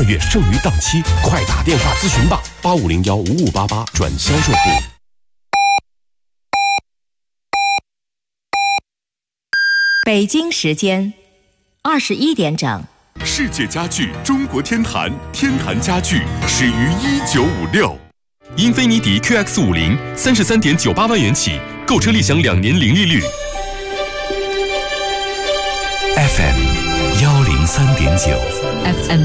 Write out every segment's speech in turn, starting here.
12月剩余档期，快打电话咨询吧，85015588转销售部。 北京时间21点整。 世界家具中国天坛，天坛家具始于1956。英菲尼迪 QX50 33.98万元起，购车立享2年零利率。 FM 103.9 FM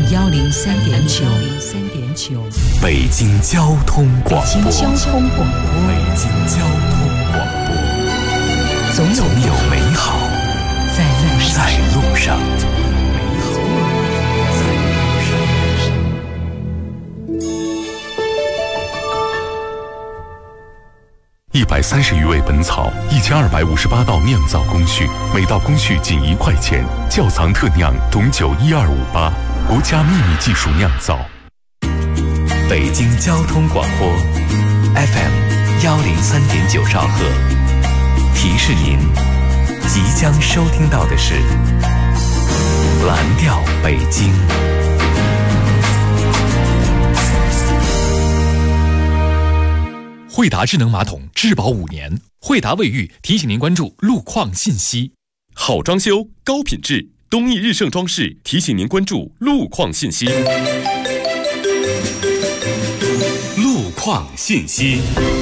103.9 北京交通广播。 北京交通广播。 北京交通广播。总有美好在路上。130余味本草，1258道酿造工序，每道工序仅1块钱。窖藏特酿董酒12588，国家秘密技术酿造。北京交通广播 FM 103.9兆赫，提示您即将收听到的是蓝调北京。 惠达智能马桶质保5年，惠达卫浴提醒您关注路况信息。 好装修高品质，东益日盛装饰提醒您关注路况信息。 路况信息。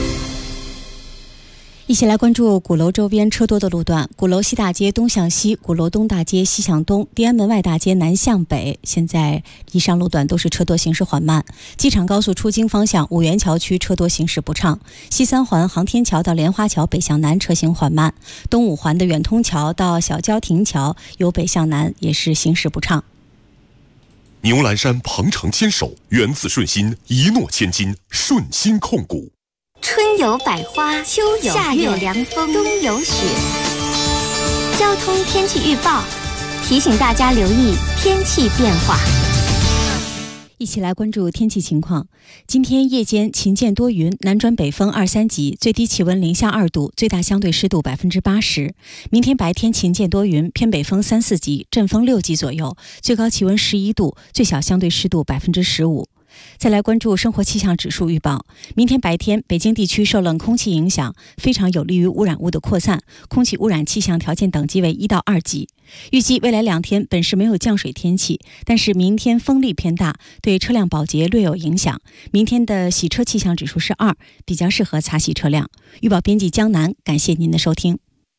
一起来关注鼓楼周边车多的路段：鼓楼西大街东向西，鼓楼东大街西向东，地安门外大街南向北。现在以上路段都是车多行驶缓慢。机场高速出京方向五元桥区车多行驶不畅，西三环航天桥到莲花桥北向南车行缓慢，东五环的远通桥到小郊亭桥由北向南也是行驶不畅。 牛栏山鹏程牵手，源自顺心，一诺千金，顺心控股。 春有百花，秋有夏有凉风，冬有雪。交通天气预报提醒大家留意天气变化。 一起来关注天气情况。今天夜间晴间多云，南转北风2、3级，最低气温零下2度，最大相对湿度80%。明天白天晴间多云，偏北风3、4级，阵风6级左右，最高气温11度，最小相对湿度15%。再来关注生活气象指数预报。明天白天，北京地区受冷空气影响，非常有利于污染物的扩散，空气污染气象条件等级为1到2级。预计未来2天本市没有降水天气，但是明天风力偏大，对车辆保洁略有影响。明天的洗车气象指数是2，比较适合擦洗车辆。预报编辑江南，感谢您的收听。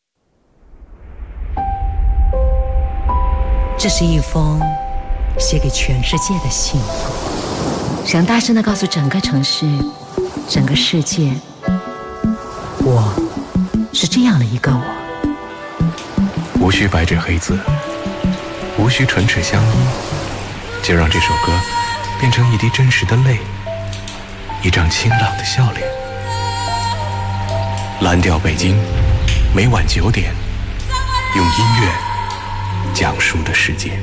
这是一封写给全世界的信，想大声地告诉整个城市，整个世界，我是这样的一个我。 无需白纸黑字，无需唇齿相依，就让这首歌变成一滴真实的泪，一张清朗的笑脸。蓝调北京，每晚9点，用音乐讲述的世界。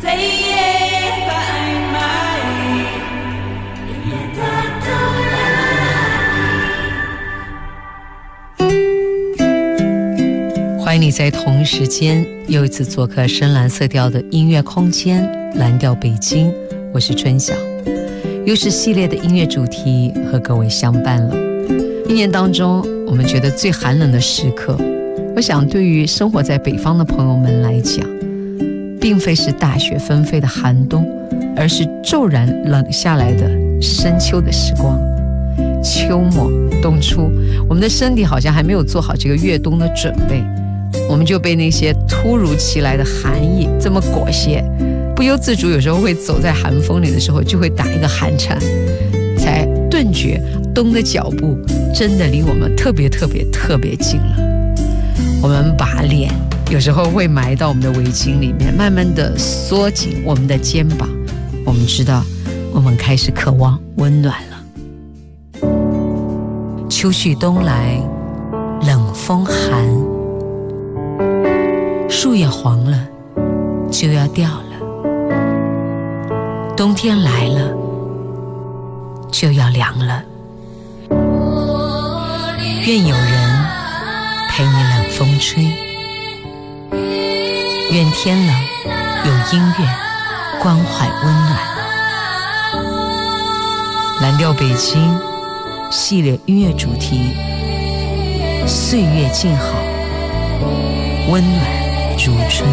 欢迎你在同一时间又一次做客深蓝色调的音乐空间蓝调北京，我是春晓，又是系列的音乐主题和各位相伴了。一年当中我们觉得最寒冷的时刻，我想对于生活在北方的朋友们来讲，并非是大雪纷飞的寒冬，而是骤然冷下来的深秋的时光。秋末冬初，我们的身体好像还没有做好这个越冬的准备，我们就被那些突如其来的寒意这么裹挟，不由自主有时候会走在寒风里的时候就会打一个寒颤，才顿觉冬的脚步真的离我们特别特别特别近了。我们把脸有时候会埋到我们的围巾里面，慢慢的缩紧我们的肩膀，我们知道我们开始渴望温暖了。秋去冬来，冷风寒，树叶黄了，就要掉了；冬天来了，就要凉了。愿有人陪你冷风吹，愿天冷有音乐关怀温暖。 蓝调北京系列音乐主题，岁月静好，温暖如春。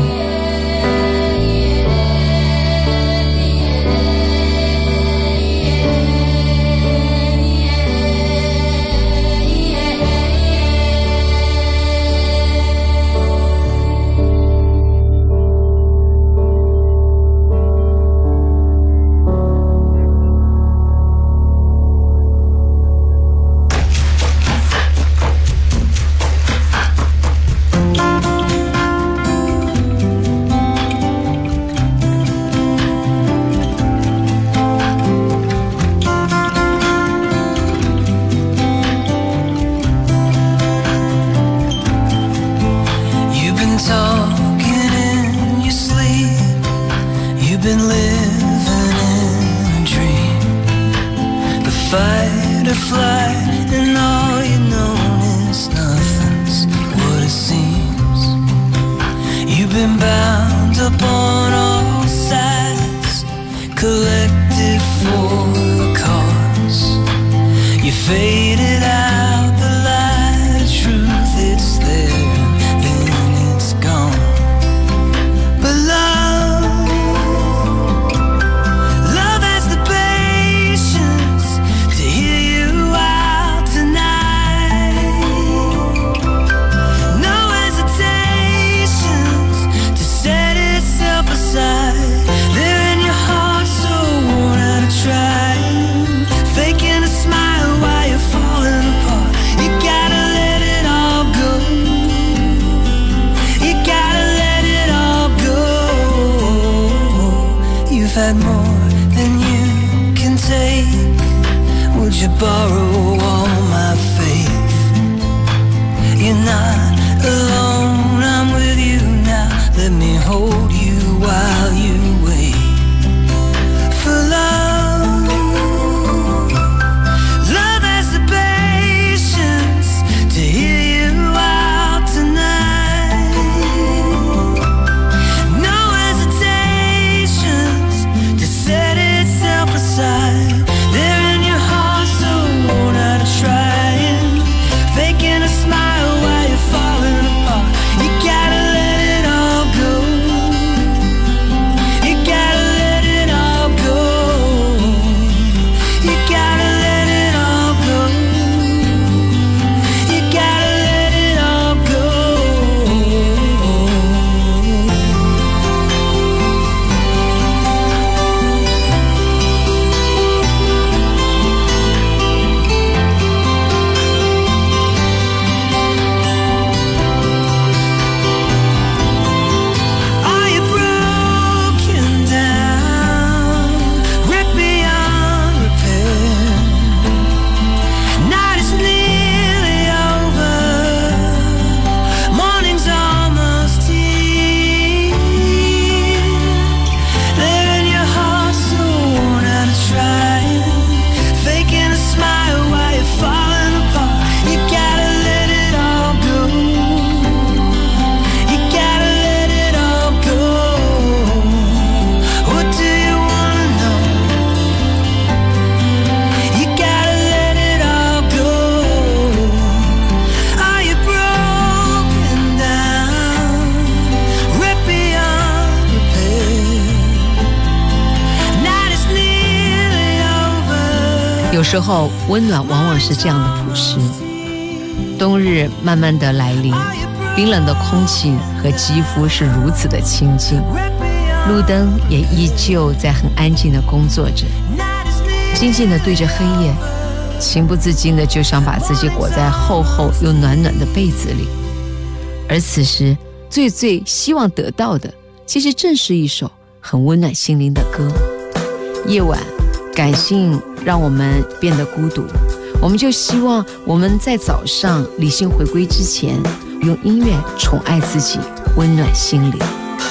有时候温暖往往是这样的朴实。冬日慢慢的来临，冰冷的空气和肌肤是如此的亲近，路灯也依旧在很安静的工作着，静静的对着黑夜，情不自禁的就想把自己裹在厚厚又暖暖的被子里。而此时最希望得到的，其实正是一首很温暖心灵的歌。夜晚感性让我们变得孤独，我们就希望我们在早上理性回归之前，用音乐宠爱自己，温暖心灵。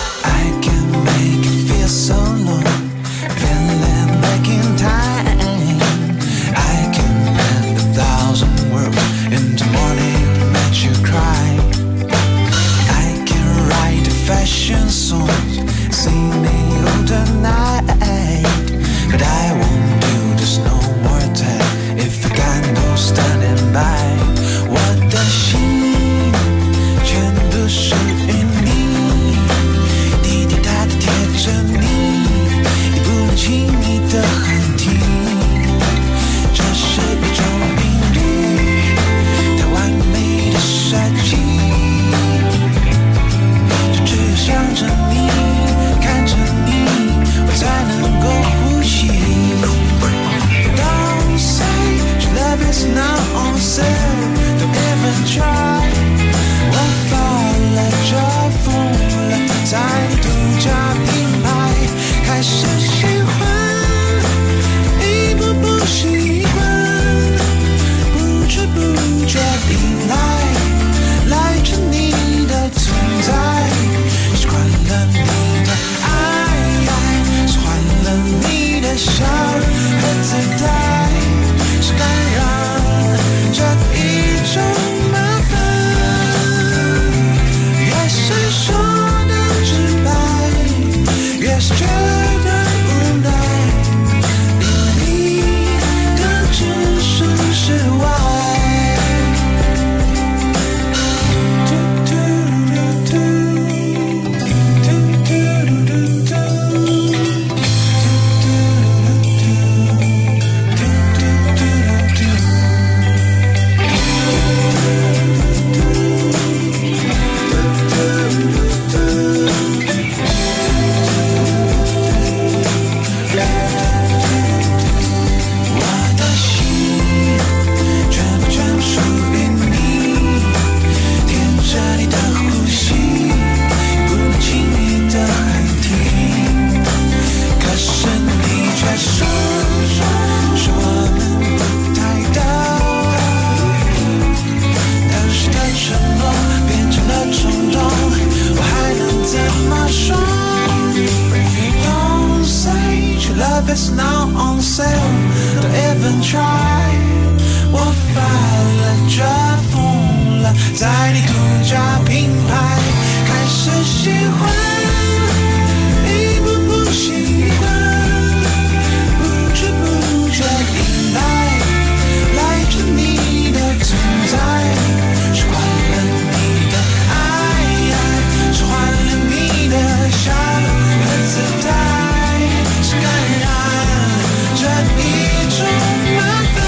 I can make you feel so low, can live back in time. I can bend 1,000 words into morning, make you cry. I can write fashion songs, sing me all the night, but I won't do this no more just now on sale. Don't even try. 我发了这疯了，在你独家品牌开始喜欢，一步步习惯，不知不觉明白，赖着你的存在，是换了你的爱，是换了你的笑和姿态，是感染这一种麻烦。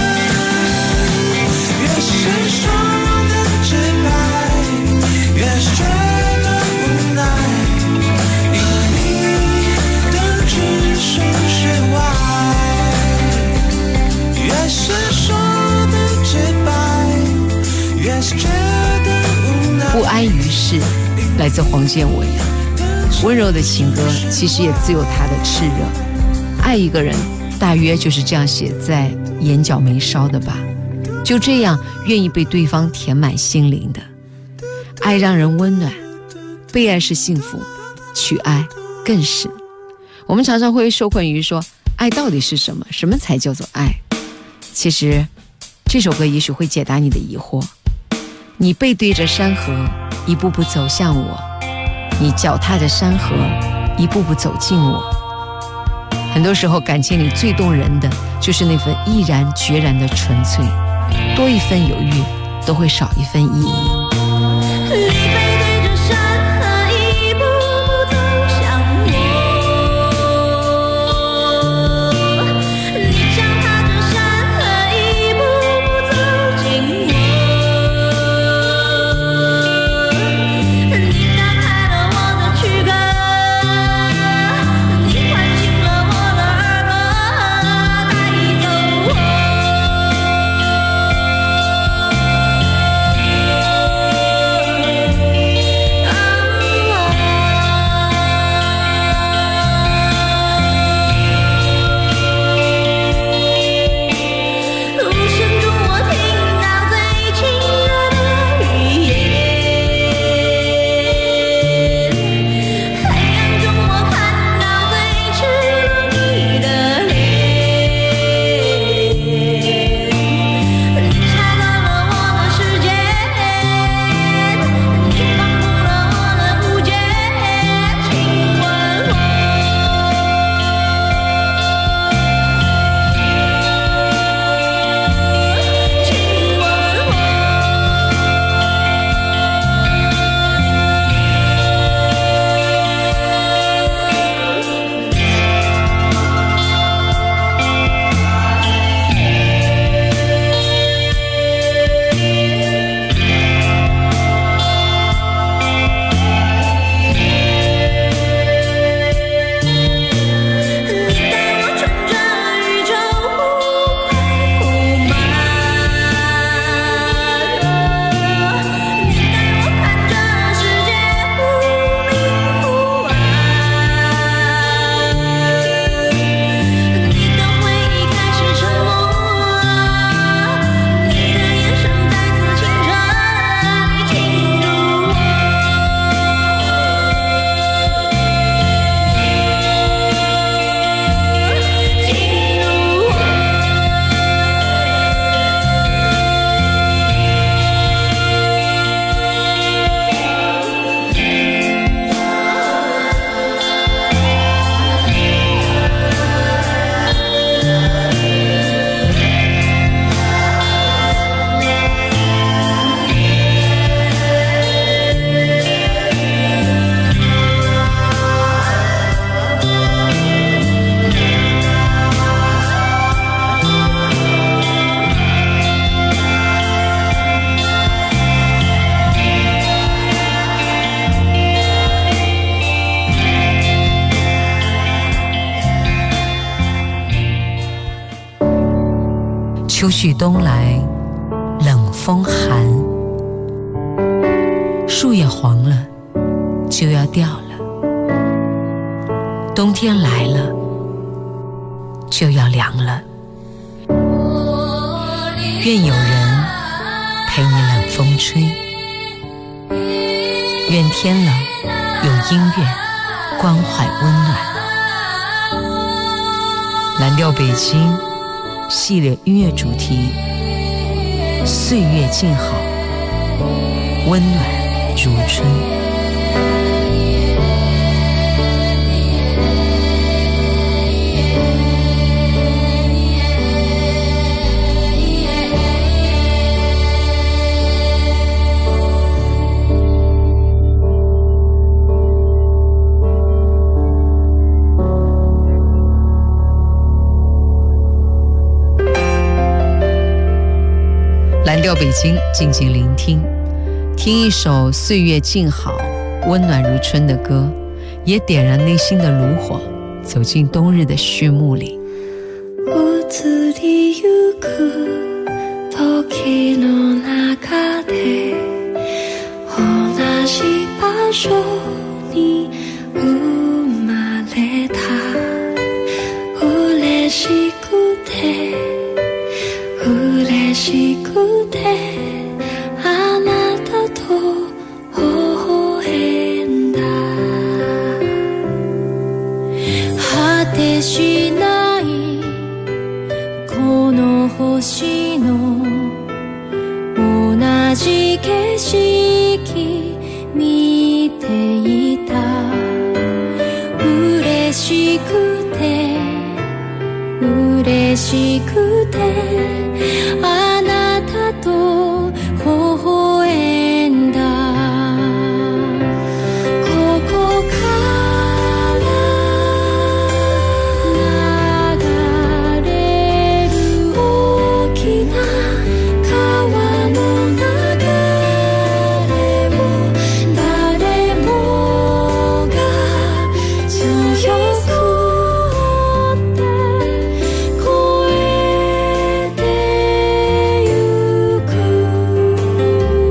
越是说的直白，越是觉得无奈，因为你的只是虚伪。越是说的直白，越是觉得无奈。 不安于世，来自黄建伟。温柔的情歌其实也自有它的炽热。爱一个人，大约就是这样写在眼角眉梢的吧。就这样愿意被对方填满心灵的爱，让人温暖。被爱是幸福，去爱更是。我们常常会受困于说，爱到底是什么？什么才叫做爱？其实这首歌也许会解答你的疑惑。你背对着山河，一步步走向我，你脚踏着山河，一步步走近我。很多时候感情里最动人的就是那份毅然决然的纯粹，多一分犹豫都会少一分意义。 你背对着山河，一步步走向我，你脚踏着山河，一步步走近我，你打开了我的躯壳，你唤醒了我的耳朵，带走我。 秋去冬来，冷风寒，树叶黄了，就要掉了。冬天来了，就要凉了。愿有人陪你冷风吹，愿天冷有音乐关怀温暖。 蓝调北京系列音乐主题，岁月静好，温暖如春。蓝调北京，静静聆听，听一首岁月静好、温暖如春的歌，也点燃内心的炉火，走进冬日的序幕里。 移りゆく時の中で同じ場所に生まれた嬉しくて嬉しくてあなたと微笑んだ果てしないこの星の同じ景色見ていた嬉しくて嬉しくてあなたと微笑んだここから流れる大きな川の流れを誰もが強く追って越えてゆく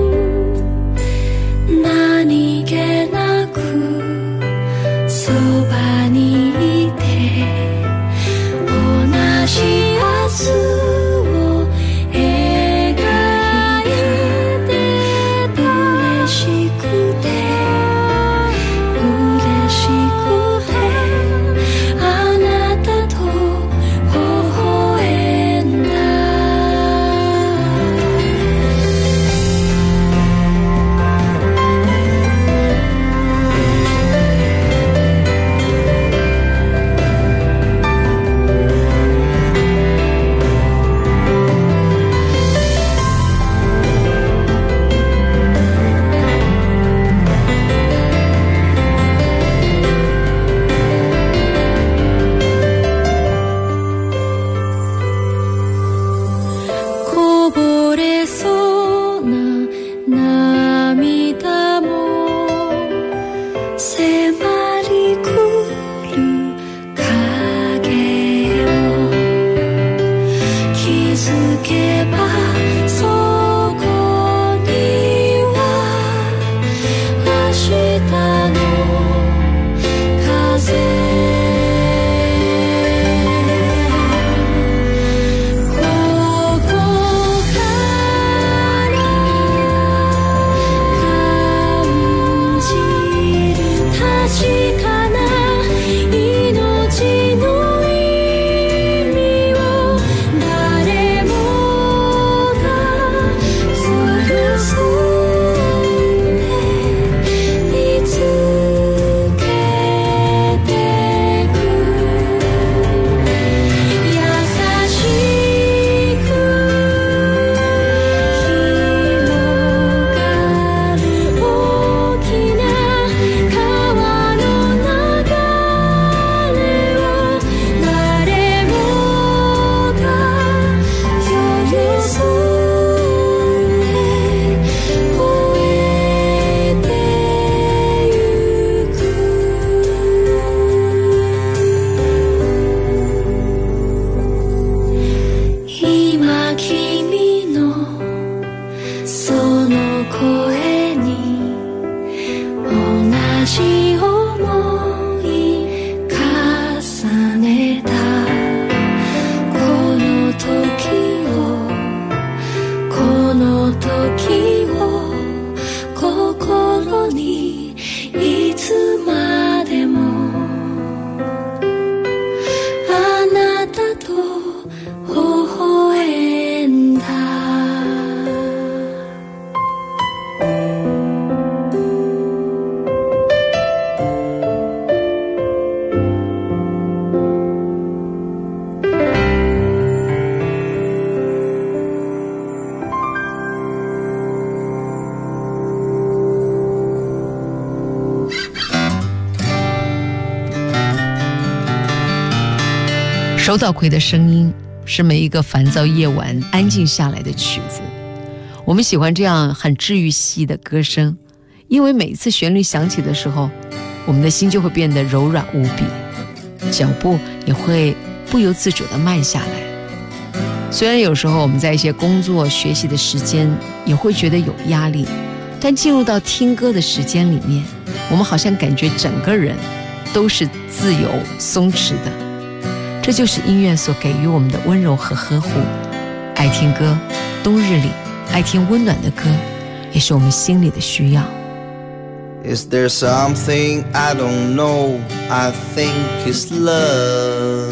周道葵的声音是每一个烦躁夜晚安静下来的曲子。我们喜欢这样很治愈系的歌声，因为每次旋律响起的时候，我们的心就会变得柔软无比，脚步也会不由自主地慢下来。虽然有时候我们在一些工作学习的时间也会觉得有压力，但进入到听歌的时间里面，我们好像感觉整个人都是自由松弛的。这就是音乐所给予我们的温柔和呵护。爱听歌，冬日里爱听温暖的歌，也是我们心里的需要。 Is there something I don't know? I think it's love.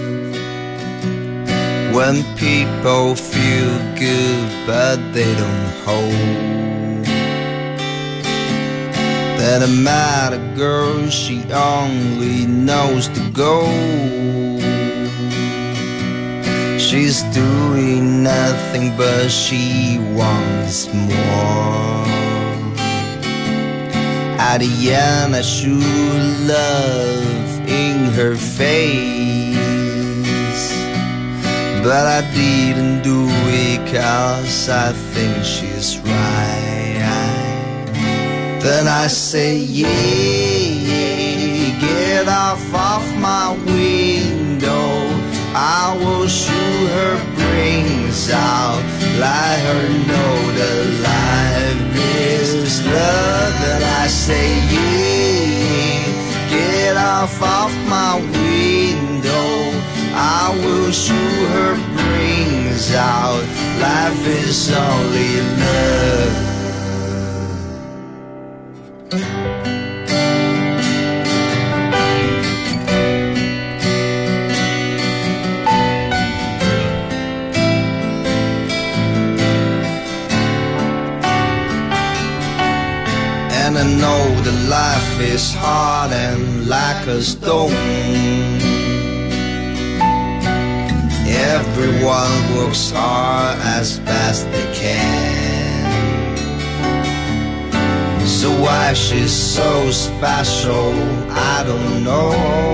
When people feel good but they don't hold. Then I met a girl, she only knows the goal. She's doing nothing but she wants more. At the end I should love in her face, but I didn't do it 'cause I think she's right. Then I say yeah, get off my window. I will shoot her brains out, let her know that life is love. Then I say yeah, get off my window. I will shoot her brains out, life is only love. And I know that life is hard and like a stone. Everyone works hard as best they can. So why she's so special, I don't know.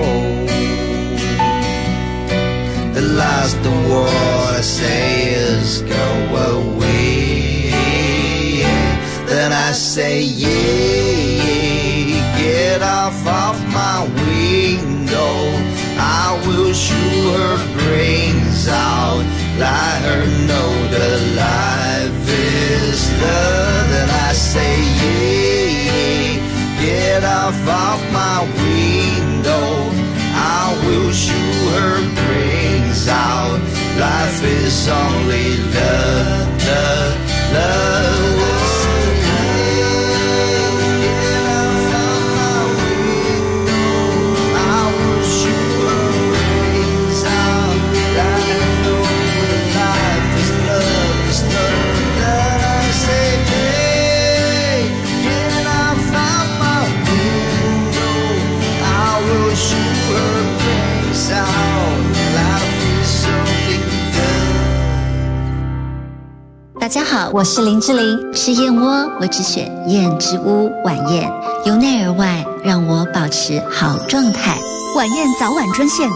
The last word I say is go away. Then I say yeah, get off my window. I will shoot her brains out, let her know that life is love. Then I say yeah, get off my window. I will shoot her brains out, life is only love, love, love. 大家好，我是林志玲，吃燕窝我只选燕之屋晚宴，由内而外让我保持好状态。 晚宴早晚专线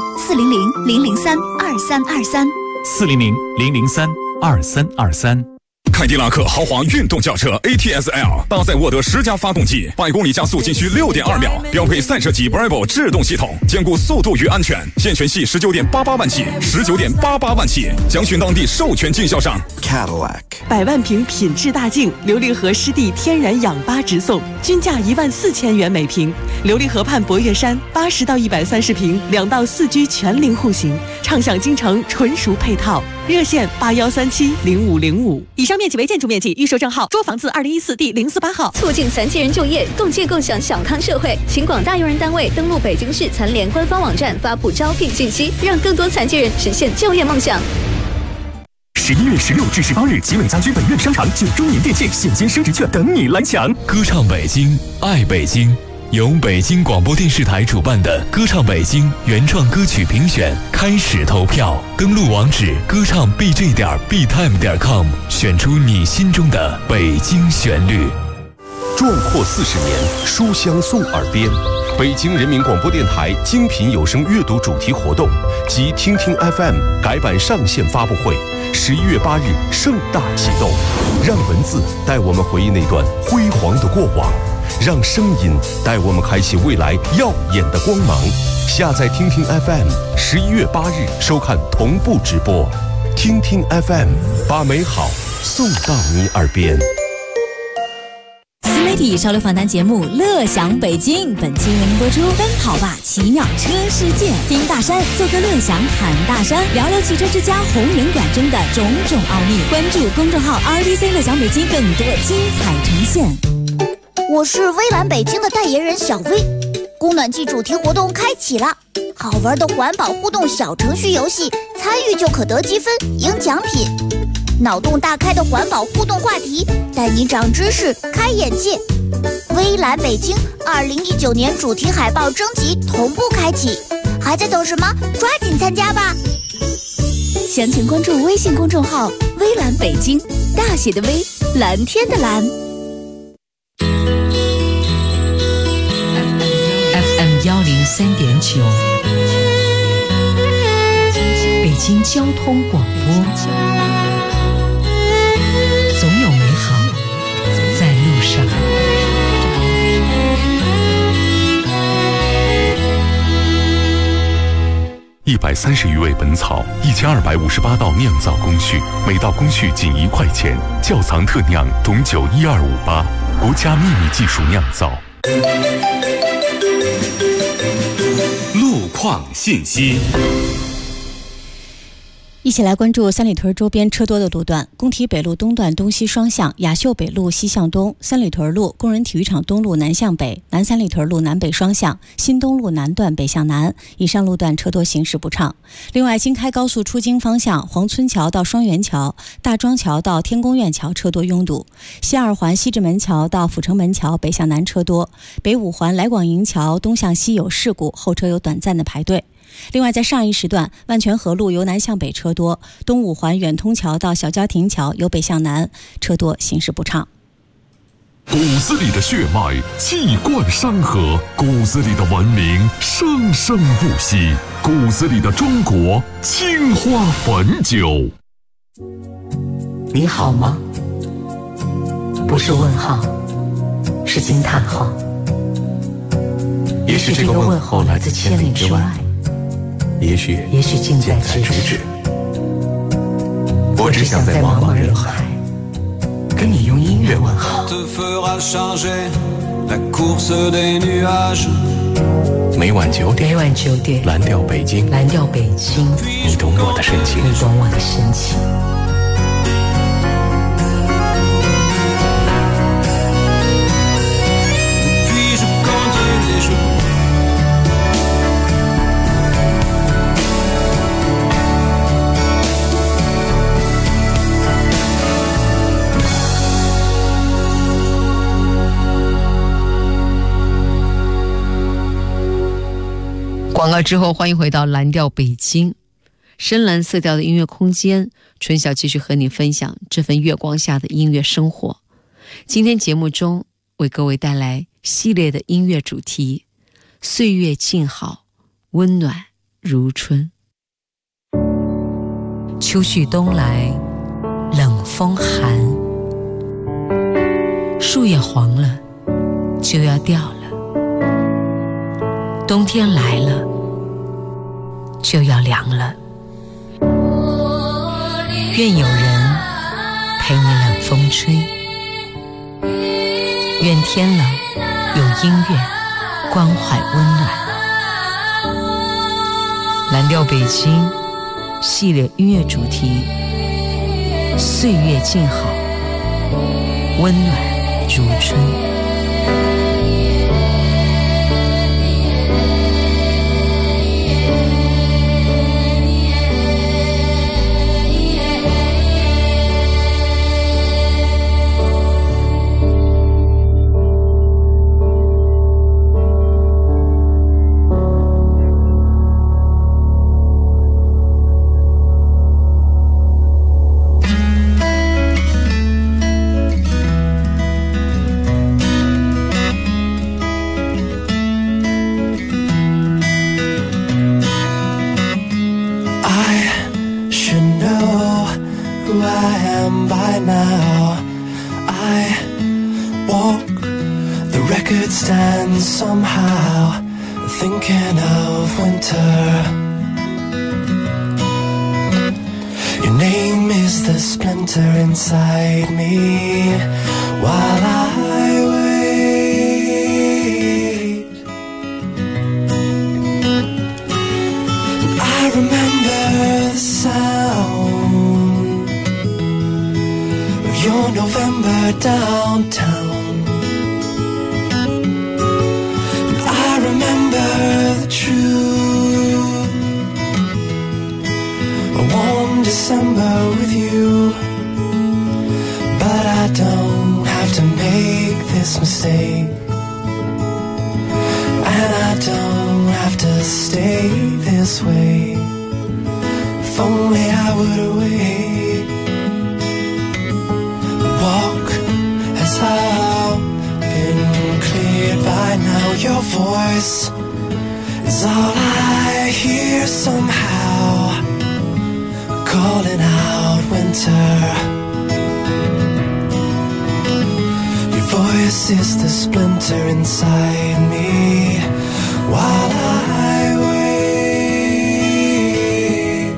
400-003-2323，400-003-2323。凯迪拉克豪华运动轿车 ATS-L 搭载沃德10加发动机，100公里加速仅需6.2秒，标配赛车级 Bravo 制动系统，兼顾速度与安全。现权系19.88万起，19.88万起，详询当地授权经销商。 Cadillac 100万瓶品质大净琉璃河湿地天然氧吧直送，均价14000元每瓶。琉璃河畔博岳山80到130平，2到4居全龄户型，畅享京城纯熟配套。热线81370505。以上面积为建筑面积，预售证号：捉房子2014第048号。 促进残疾人就业，共建共享小康社会。请广大用人单位登录北京市残联官方网站，发布招聘信息，让更多残疾人实现就业梦想。 11月16至18日，吉伟家居本院商场9周年店庆现金升值券等你来抢。 歌唱北京，爱北京。由北京广播电视台主办的歌唱北京原创歌曲评选开始投票，登录网址歌唱 bj.btime.com， 选出你心中的北京旋律。 壮阔40年，书香送耳边， 北京人民广播电台精品有声阅读主题活动及听听 FM 改版上线发布会，11月8日盛大启动。让文字带我们回忆那段辉煌的过往，让声音带我们开启未来耀眼的光芒。下载听听 FM，11月8日收看同步直播。听听 FM， 把美好送到你耳边。 新媒体潮流访谈节目《乐享北京》本期为您播出。奔跑吧奇妙车世界，听大山，做个乐享侃大山，聊聊汽车之家红人馆中的种种奥秘。关注公众号 RDC 乐享北京，更多精彩呈现。 我是微蓝北京的代言人小薇。供暖季主题活动开启了，好玩的环保互动小程序游戏，参与就可得积分赢奖品。脑洞大开的环保互动话题，带你长知识开眼界。微蓝北京2019年主题海报征集同步开启，还在等什么？抓紧参加吧！详情关注微信公众号微蓝北京，大写的微，蓝天的蓝。 103.9，北京交通广播，总有美好在路上。 130余味本草，1258道酿造工序，每道工序仅1块钱。窖藏特酿董酒12588，国家秘密技术酿造。 路况信息。 一起来关注三里屯周边车多的路段：工体北路东段东西双向，雅秀北路西向东，三里屯路工人体育场东路南向北，南三里屯路南北双向，新东路南段北向南。以上路段车多，行驶不畅。另外，京开高速出京方向，黄村桥到双元桥、大庄桥到天宫苑桥车多拥堵；西二环西直门桥到阜成门桥北向南车多；北五环来广营桥东向西有事故，后车有短暂的排队。另外，在上一时段，万泉河路由南向北车多，东五环远通桥到小郊亭桥由北向南车多，行驶不畅。 骨子里的血脉气贯山河，骨子里的文明生生不息，骨子里的中国青花汾酒。 你好吗？不是问号，是惊叹号。 也许这个问候来自千里之外，也许近在咫尺。我只想在茫茫人海跟你用音乐问好。每晚9点，蓝调北京，你懂我的深情。 广告之后，欢迎回到蓝调北京，深蓝色调的音乐空间。春晓继续和你分享这份月光下的音乐生活。今天节目中为各位带来系列的音乐主题：岁月静好，温暖如春。秋去冬来，冷风寒，树叶黄了，就要掉了。冬天来了，就要凉了。愿有人陪你冷风吹，愿天冷有音乐关怀温暖。蓝调北京系列音乐主题：岁月静好，温暖如春。 I am by now. I walk the record stand somehow, thinking of winter. Your name is the splinter inside me while I wait. I remember the sound of your November downtown. I remember the truth, a warm December with you. But I don't have to make this mistake, and I don't have to stay this way. If only I would awake. The walk has all been cleared by now. Your voice is all I hear somehow, calling out winter. Your voice is the splinter inside me while I wait.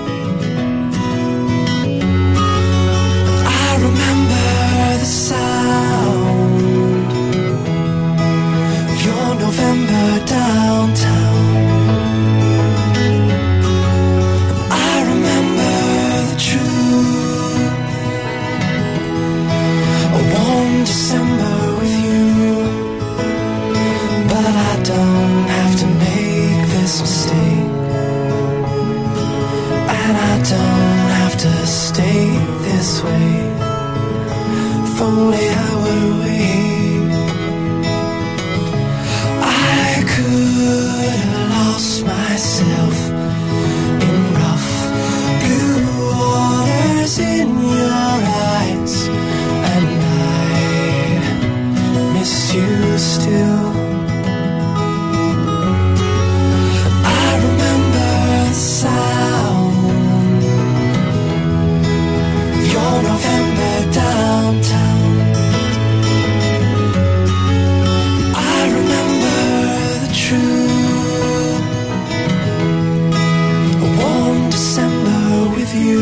I remember the sound of your November downtown. I remember the truth, a warm December with you. But I don't have to make this mistake, and I don't have to stay this way. If only I would wait. I could have lost myself in rough blue waters in your eyes, and I miss you still. I remember the sound of your November downtown. I remember the truth, a warm December with you.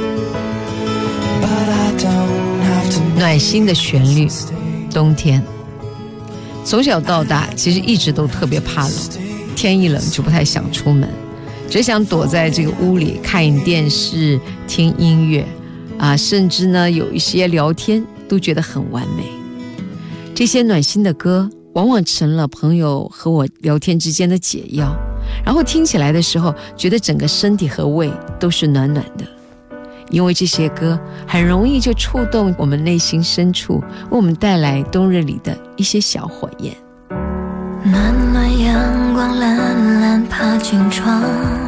But I don't have to. 暖心的旋律，冬天。从小到大，其实一直都特别怕冷，天一冷就不太想出门，只想躲在这个屋里看电视、听音乐啊，甚至呢有一些聊天都觉得很完美。这些暖心的歌，往往成了朋友和我聊天之间的解药，然后听起来的时候，觉得整个身体和胃都是暖暖的。因为这些歌很容易就触动我们内心深处，为我们带来冬日里的一些小火焰。 暖暖阳光懒懒爬进窗，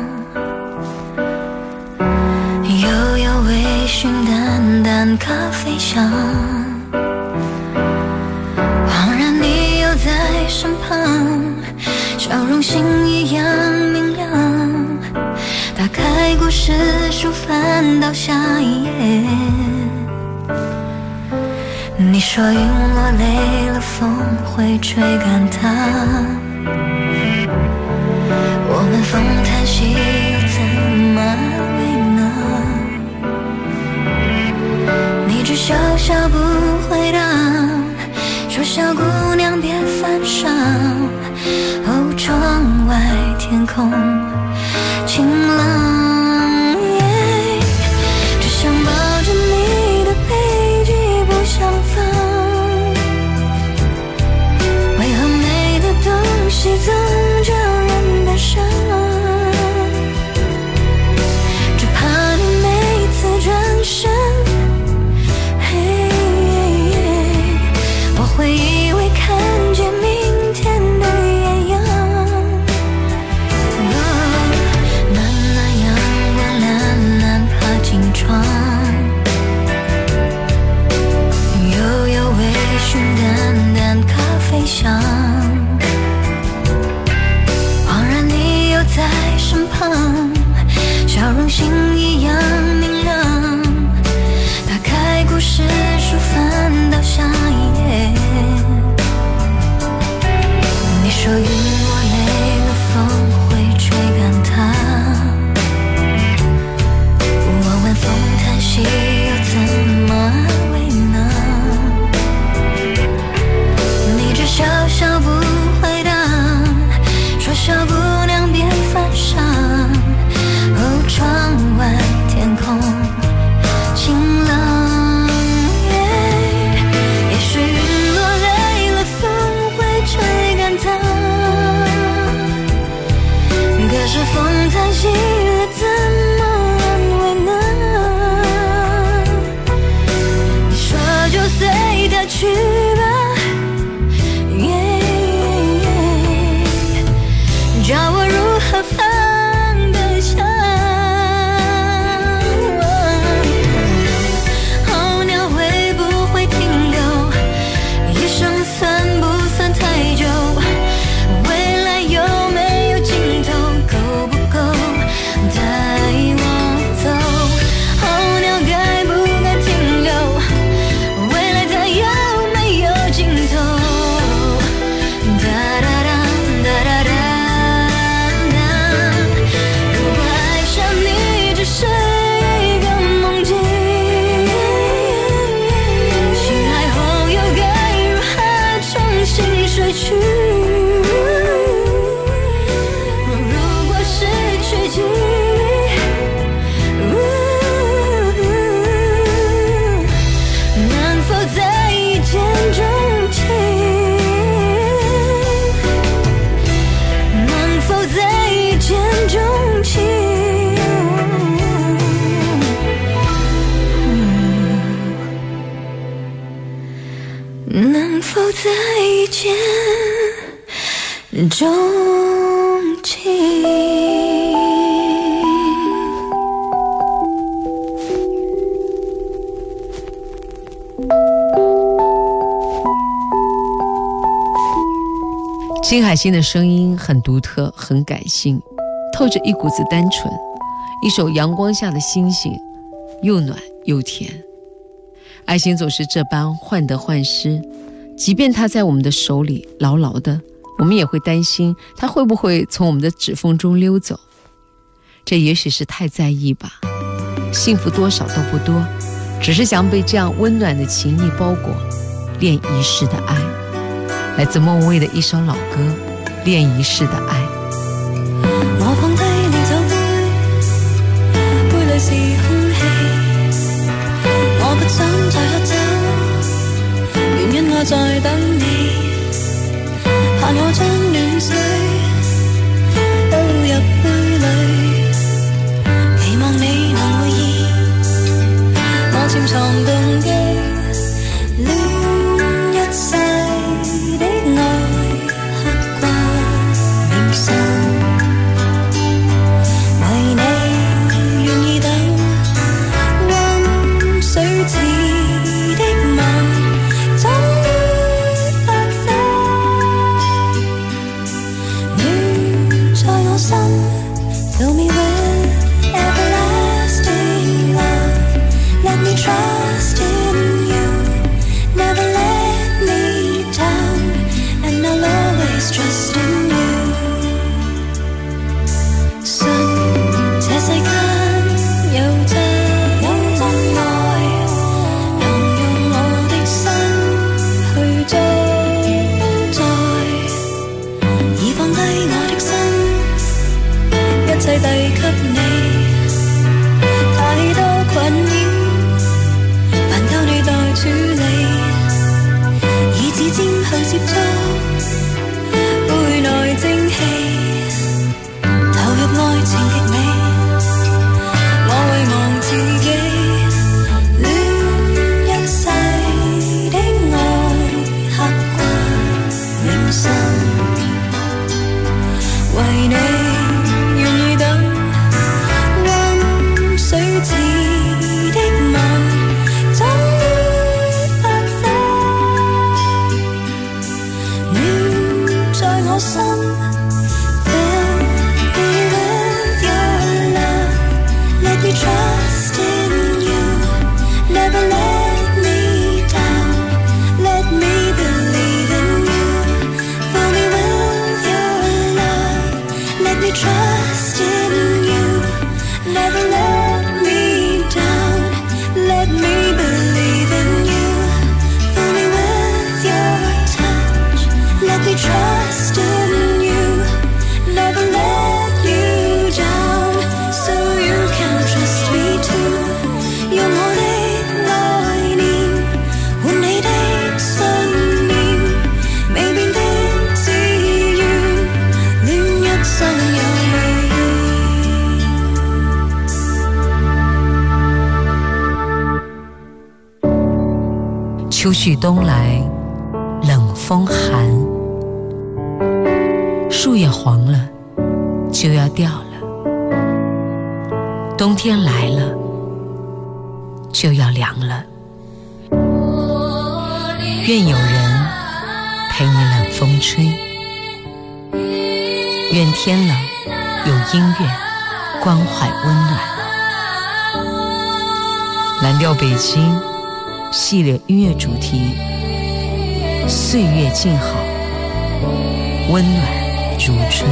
悠悠微醺淡淡咖啡香，恍然你又在身旁，笑容星一样明亮。打开故事书，翻到下一页。你说云落累了，风会吹干它。我们风叹息又怎么安慰呢？你只笑笑不回答，说小姑娘别犯傻。哦，窗外天空晴朗。总叫人的伤，只怕你每次转身，我会以为看见明天的艳阳。 再见钟情。 金海心的声音很独特，很感性，透着一股子单纯，一首阳光下的星星，又暖又甜。爱情总是这般患得患失，即便它在我们的手里牢牢的，我们也会担心它会不会从我们的指缝中溜走。这也许是太在意吧，幸福多少都不多，只是想被这样温暖的情谊包裹，恋一世的爱。来自莫文蔚的一首老歌《恋一世的愛》。 我放低了酒杯，杯裏是空氣，我不想再喝酒，原因我在等你，盼我將暖水倒入杯裏，期望你能會意，我潛藏動機，戀一世的愛刻骨銘心，為你願意等溫水似的吻，終於發生，暖在我心 Fill me with everlasting love, let me trust in you, never let me down, and I'll always trust in you. 信這世間有真愛，能用我的心去裝載，已放低我的心，一切遞給你，太多困擾，煩教你待處理，以指尖去接觸杯內蒸氣，投入愛情極美，我遺忘自己，戀一世的愛刻骨銘心，為你願意等溫水似的吻，終於發生，暖在我心。Trust in you, never let me down, let me believe in you, fill me with your love, let me trust in you, never let me down, let me believe in you, fill me with your touch, let me trust in you, never let you down, so you can trust me too. 用我的愛念換你的信念，未變的志願，戀一生有你。秋去冬来，冷风寒，树叶黄了，就要掉了。冬天来了，就要凉了。愿有人陪你冷风吹，愿天冷有音乐关怀温暖。蓝调北京系列音乐主题，岁月静好，温暖如春。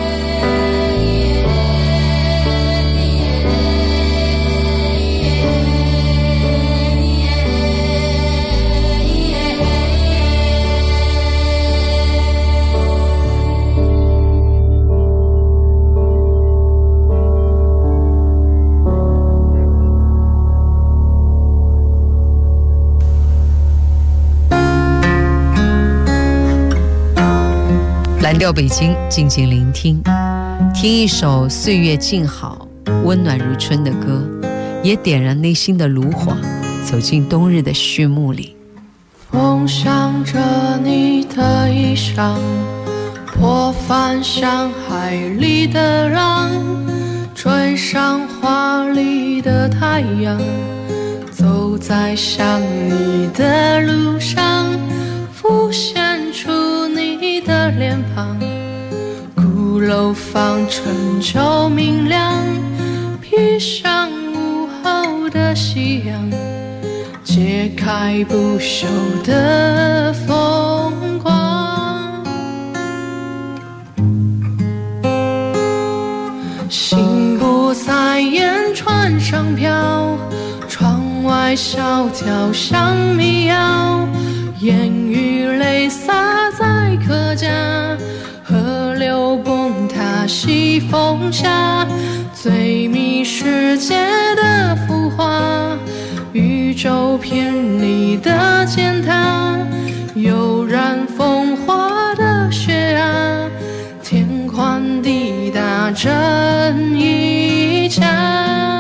蓝调北京，静静聆听，听一首岁月静好、温暖如春的歌，也点燃内心的炉火，走进冬日的序幕里。 梦想着你的衣裳，破帆像海里的浪，追上华丽的太阳，走在想你的路上，浮现出你的脸庞。鼓楼房陈旧明亮，披上午后的夕阳，揭开不朽的风光。心不在烟船上飘，窗外萧条像迷谣，烟雨泪洒在客家，河流崩塌西风下，最迷世界的浮华，宇宙偏离的践踏，悠然风化的雪啊，天宽地大真一家。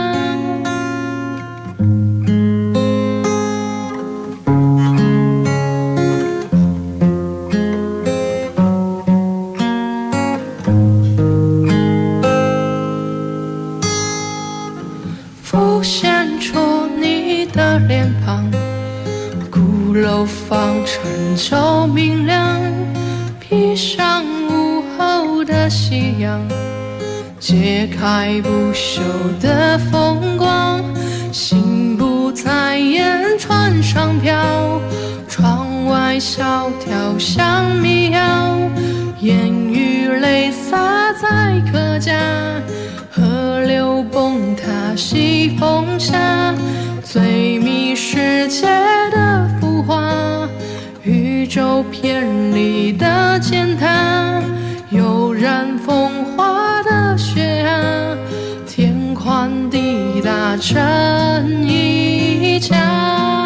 浮现出你的脸庞，鼓楼房陈旧明亮，披上午后的夕阳，揭开不朽的风光。心不在烟船上飘，窗外萧条像迷谣，烟雨泪洒在客家，河流崩塌西风下，最迷世界的浮华，宇宙偏离的践踏，悠然风化的雪啊，天宽地大真一家。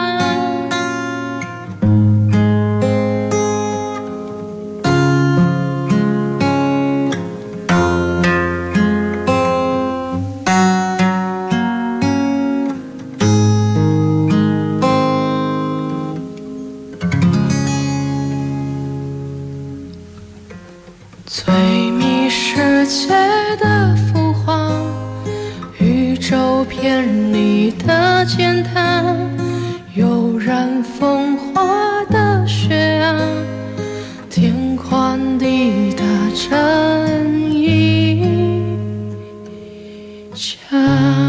最迷世界的浮华，宇宙偏离的践踏，悠然风化的雪啊，天宽地大真一家。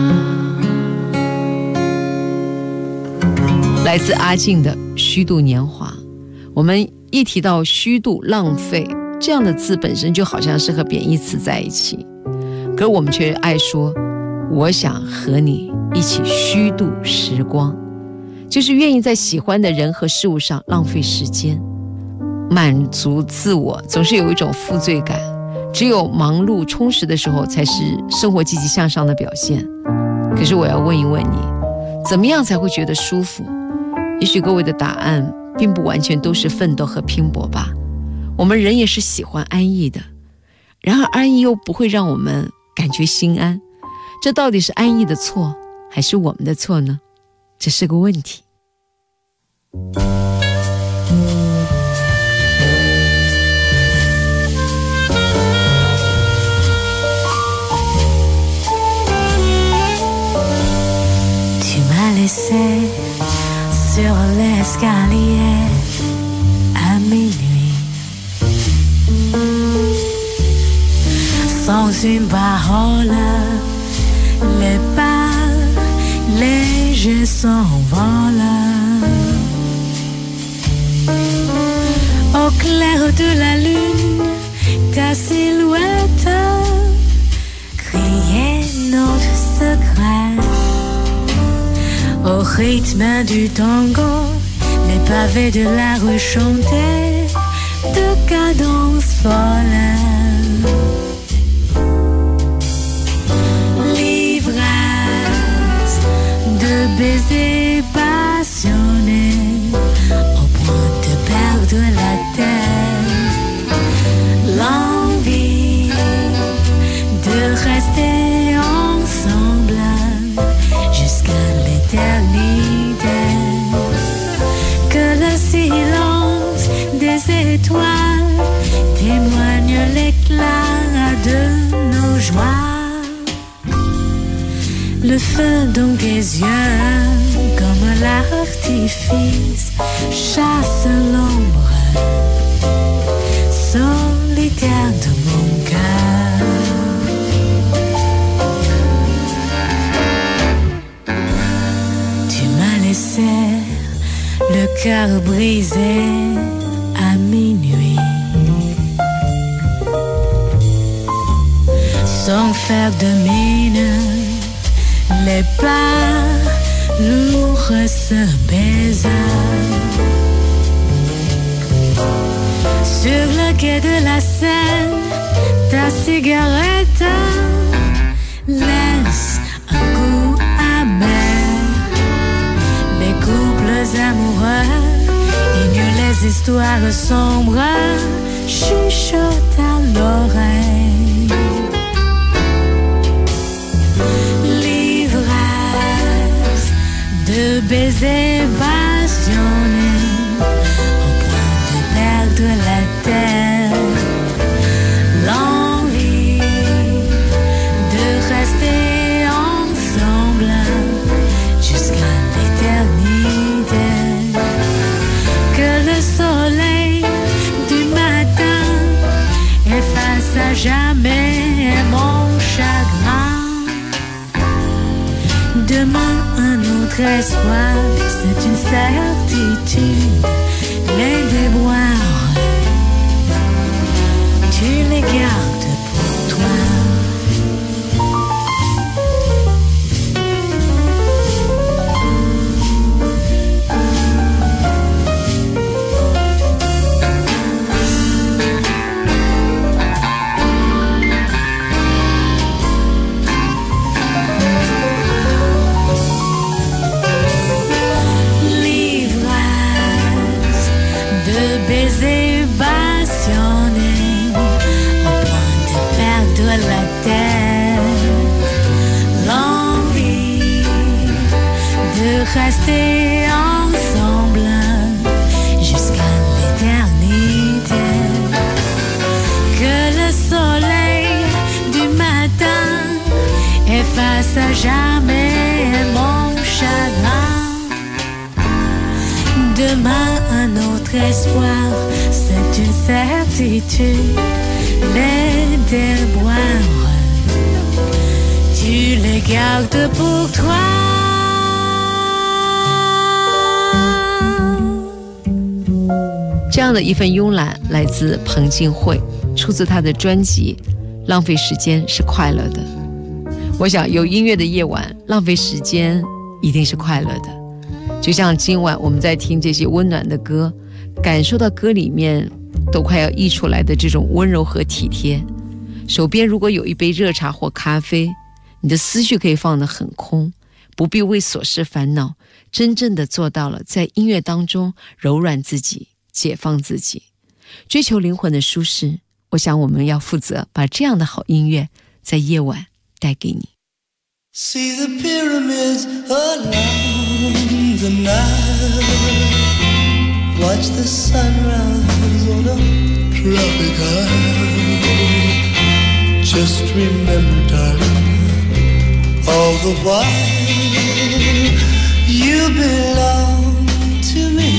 来自阿静的《虚度年华》。我们一提到虚度、浪费这样的字，本身就好像是和贬义词在一起，可我们却爱说我想和你一起虚度时光，就是愿意在喜欢的人和事物上浪费时间。满足自我总是有一种负罪感，只有忙碌充实的时候才是生活积极向上的表现。可是我要问一问你，怎么样才会觉得舒服？也许各位的答案并不完全都是奋斗和拼搏吧。我们人也是喜欢安逸的，然而安逸又不会让我们感觉心安，这到底是安逸的错还是我们的错呢？这是个问题。 Tu m'as laissé sur l'escalier à minuit, sans une parole, les pas légers s'envolent. Au clair de la lune, ta silhouette criait notre secret. Au rythme du tango, les pavés de la rue chantaient de cadences folles. L'ivresse de baisers passionnés au point de perdre la tête. L'envie de rester ensemble jusqu'à l'éternité. Que le ciel feu dans tes yeux comme l'artifice chasse l'ombre solitaire de mon cœur. Tu m'as laissé le cœur brisé à minuit, sans faire de mine, les pas lourds se baisent. Sur le quai de la Seine, ta cigarette laisse un goût amer. Les couples amoureux ignorent les histoires sombres, chuchotent à l'oreille. L'ivresse de baisers passionnés au point de perdre la tête. L'envie de rester ensemble jusqu'à l'éternité. Que le soleil du matin efface à jamais mon chagrin. Demain un autre espoir, c'est une certitude. Les déboires, tu les gardes pour toi. Baiser passionné au point de perdre la tête. L'envie de rester ensemble jusqu'à l'éternité. Que le soleil du matin efface à jamais mon chagrin. Demain un autre espoir, c'est une certitude. Les déboires, tu les gardes pour toi. 这样的一份慵懒来自彭靖惠，出自她的专辑《浪费时间是快乐的》。我想有音乐的夜晚，浪费时间一定是快乐的。就像今晚我们在听这些温暖的歌，感受到歌里面都快要溢出来的这种温柔和体贴。手边如果有一杯热茶或咖啡，你的思绪可以放得很空，不必为琐事烦恼，真正的做到了在音乐当中柔软自己，解放自己，追求灵魂的舒适。我想我们要负责把这样的好音乐在夜晚带给你。 See the pyramids along the Nile. Watch the sunrise on a tropic isle. Just remember, darling, all the while you belong to me.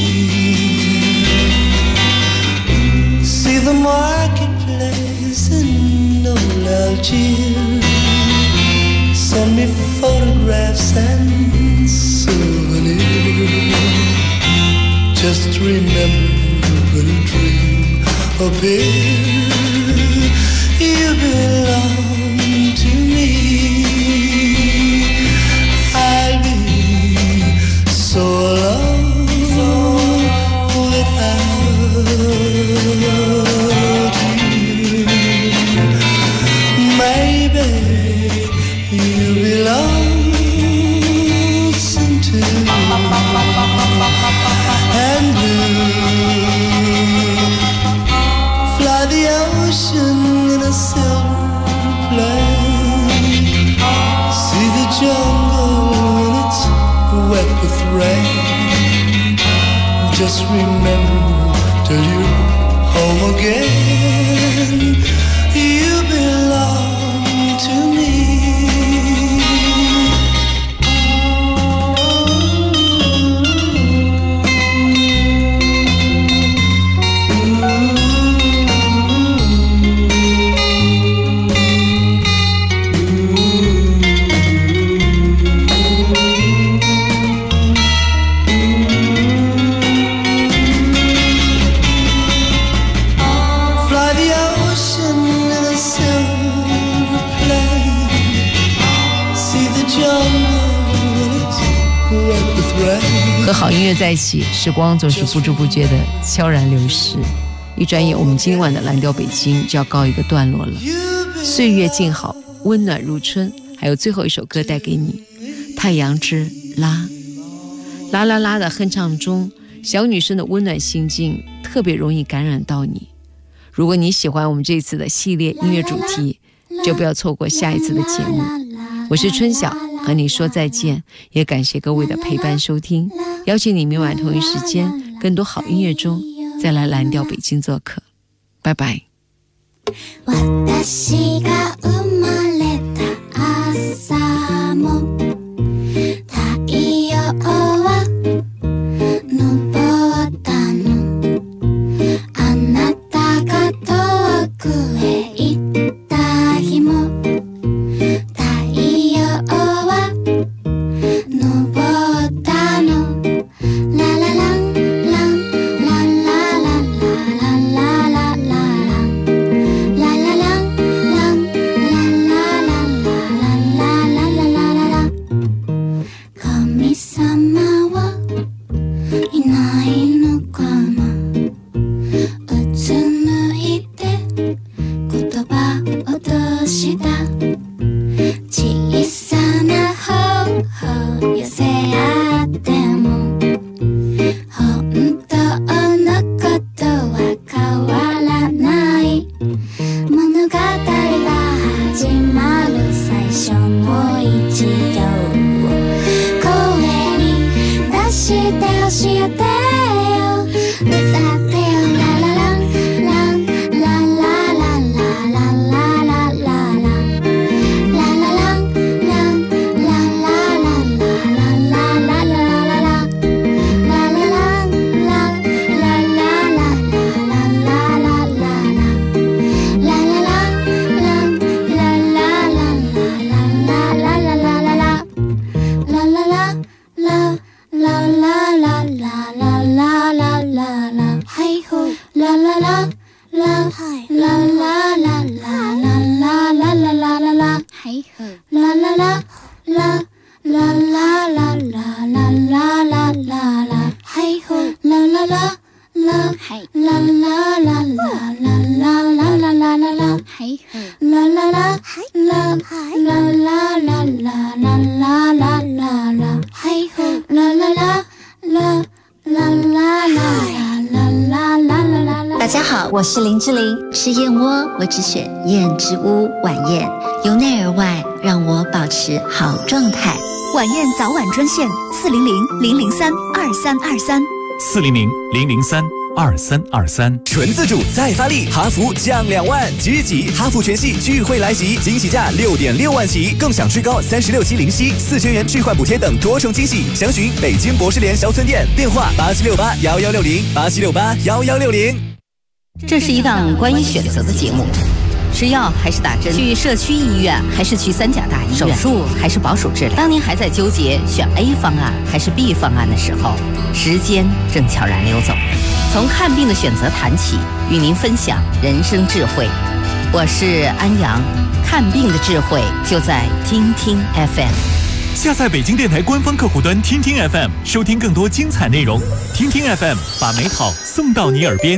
See the marketplace in old Algiers. Send me photographs and souvenirs. Just remember when a dream appears, you belong to me. I'll be so alone without you. Maybe you belong to and blue. Fly the ocean in a silver plane. See the jungle when it's wet with rain. Just remember till you're home again, you belong to me. 和好音乐在一起，时光总是不知不觉的悄然流逝。一转眼，我们今晚的蓝调北京就要告一个段落了。岁月静好，温暖如春。还有最后一首歌带给你，太阳之拉啦啦啦的哼唱中，小女生的温暖心境特别容易感染到你。如果你喜欢我们这次的系列音乐主题，就不要错过下一次的节目。我是春晓，和你说再见，也感谢各位的陪伴收听。邀请你明晚同一时间，更多好音乐中再来蓝调北京做客。拜拜。 私が生まれた朝も太陽は昇ったの、あなたが遠くへ行った日も太陽は昇ったの、ララランランランララララララ神様はいないのかな、うつむいて言葉をどうした、小さな頬を寄せ合っても本当のことは変わらない、物語が始まる最初の一行を声に出して教えてよ、歌ってよ、ララランランラララララララララララランランラララララララララララララランランラララララララ大家好，我是林志玲，吃燕窝我只选燕之屋晚宴，由内而外让我保持好状态。 晚宴早晚专线400-003-2323。 400-003-2323。 纯自主再发力，哈弗降2万，即日起哈弗全系钜惠来袭，惊喜价6.6万起，更享最高36期零息，4000元置换补贴等多重惊喜。详询北京博士联销村店，电话87681160，87681160。 这是一档关于选择的节目，吃药还是打针，去社区医院还是去3甲大医院，手术还是保守治疗。当您还在纠结选 A 方案还是 B 方案的时候，时间正悄然溜走。从看病的选择谈起，与您分享人生智慧。我是安阳，看病的智慧就在听听 FM。 下载北京电台官方客户端听听 FM， 收听更多精彩内容。听听 FM， 把美好送到你耳边。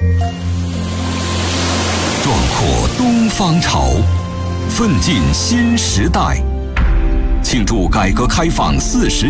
壮阔东方潮，奋进新时代，庆祝改革开放40年。